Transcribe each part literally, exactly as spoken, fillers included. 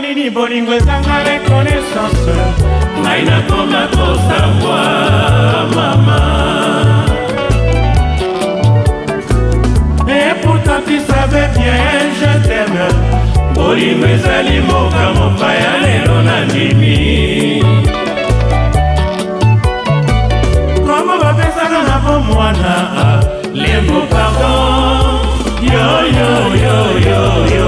nini bolingo ezanga reconnaissance ngai nakoma kosambwa mama. Et pourtant tu savais bien je t'aime bolingo ezali moka mopaya lelo nandimi. Komo bapesaka na bomwana lembo pardon yo yo yo yo yo.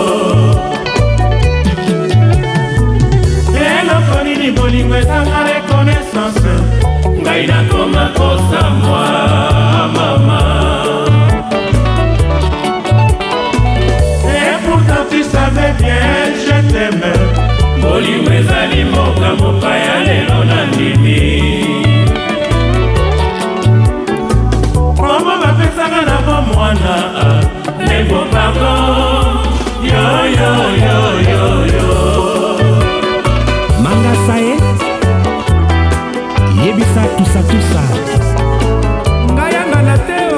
Eloko nini bolingo ezanga reconnaissance ngai nakoma kosambwa mama. Et pourtant tu savais bien je t'aime bolingo ezali moka mopaya lelo nandimi. Komo bapesaka na bomwana lembo pardon yo yo yo yo yo. Mangasaye yebisa tusa tusa ngayanga na teo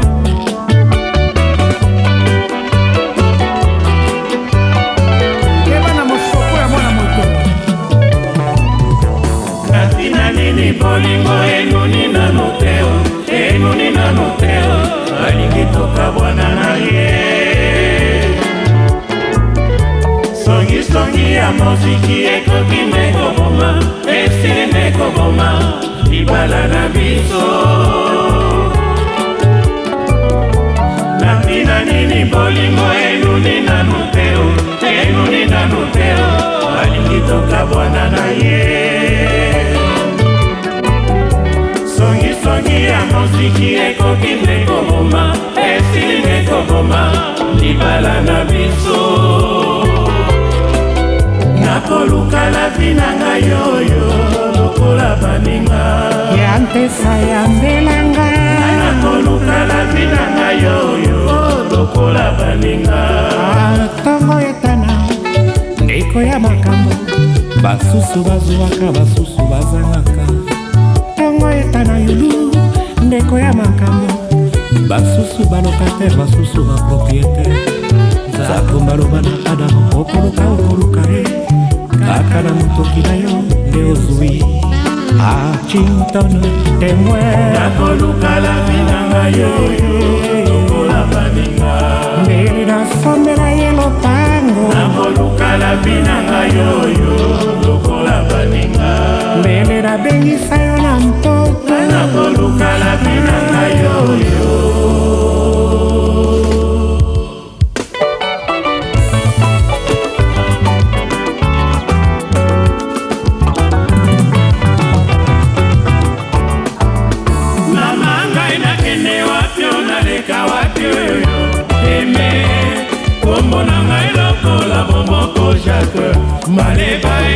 keba na mosoko ya mwana moto. natina nini bolingo enuni nano teo enuni nano teo alingi tokabwana na ye. Songi ya moziki ekoki nekoboma esili nekoboma libala na biso. Natina nini bolingo enuni nanu teo enuni nanu teo alingi tokabwana na ye. Songi ya moziki ekoki nekoboma esili nekoboma libala na biso. Nakoluka la vina nga yoyo lokola baninga ya mpesa ya mbelanga. Nakoluka la vina nga yoyo lokola baninga. Ntongo etana ndeko ya makambo basusu bazwaka basusu bazangaka. Ntongo etana yulu ndeko ya makambo basusu balokatere basusu bapropriétaire. Zakombaloba na adamu okoluka okoluka e kaka na motoki na yo nde ozwi Washington témoin. Nakoluka la vina nga yoyo lokola baninga. Mbele nasombela ye lopango. Nakoluka la vina nga yoyo lokola baninga. Mbele nabengisa yo na mpoto. Nakoluka la vina nga yoyo. Maleba e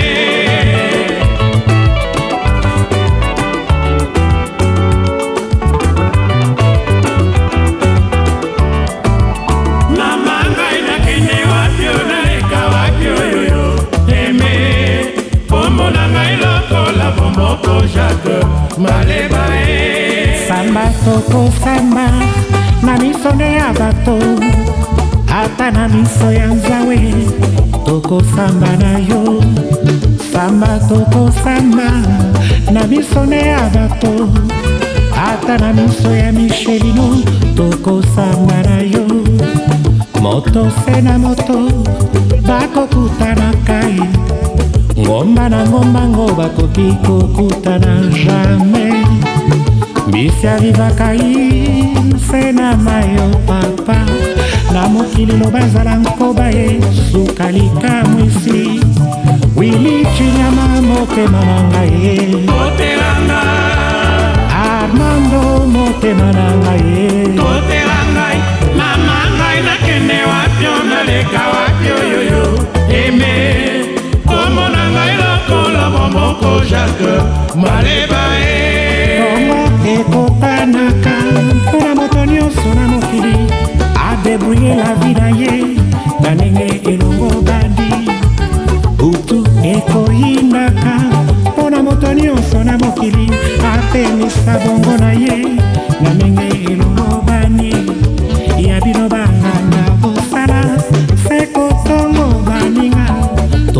mama ngai nakende wapi naleka wapi oyoyo eme kombo na ngai lokola bomboko Jacques Maleba e samba toko samba na miso nde ya bato ata na miso ya nzawe toko samba na yo samba toko samba na miso nde ya bato ata na miso ya Michelino toko samba na yo moto se na moto bakokutana kai ngomba na ngomba ngo bakoki kokutana jamais mbisi avivaka se na mayo papa na mokili lobazala nkoba ye suka likamwisi wili chinyama motema na ngai ye Totelanga Armando motema na ngai ye Totelanga mama ngai nakende wapi naleka wapi oyoyo eme komo na ngai lokola bomboko Jacques Maleba e Kongo ekotanaka mpona moto nyonso na mokili adebrouye la vie na ye na ndenge elongo bandi butu ekoyindaka mpona moto nyonso na mokili apemisa bongo na ye na ndenge elongo bandi ya bino banganga bosala seko tongo baninga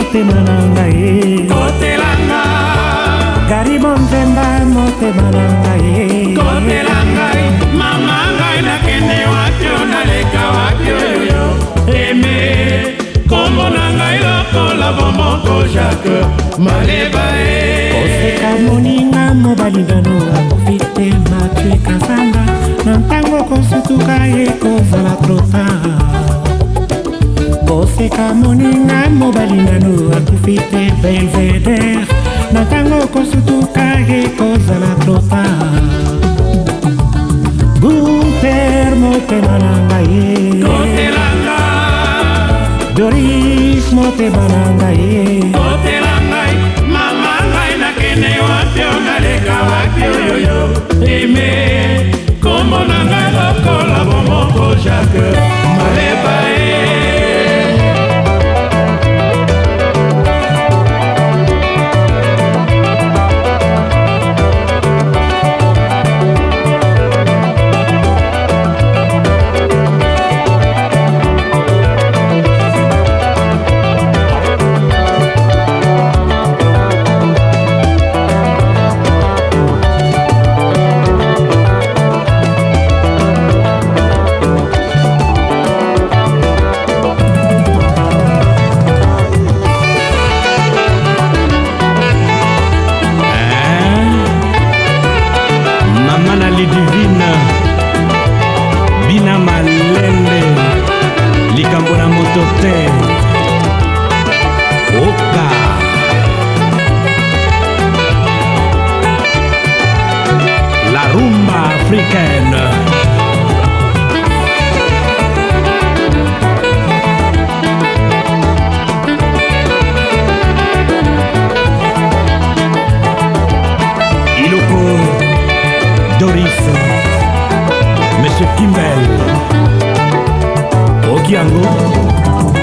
motema na ngai kotelanga Garibo Nzemba motema na ngai kotelanga mama ngai nakende wapi naleka wapi oyo eme kombo na ngai lokola bomoko Jacques Maleba e oseka moninga mobali nano akufi te Mathieu Kasanga na ntango kosutuka ye kozala trota oseka moninga mobali nano akufi te Belvedere na ntango kosutuka ye kozala trota Gunther motema na ngai kotelanga Doris motema na ngai kotelanga mama ngai nakende wapi naleka wapi oyo eme kombo na ngai lokola bomoko Jacques Maleba e likambo na moto te oka la rumba africaine Iloko Doris Monsieur Kimbel Okiango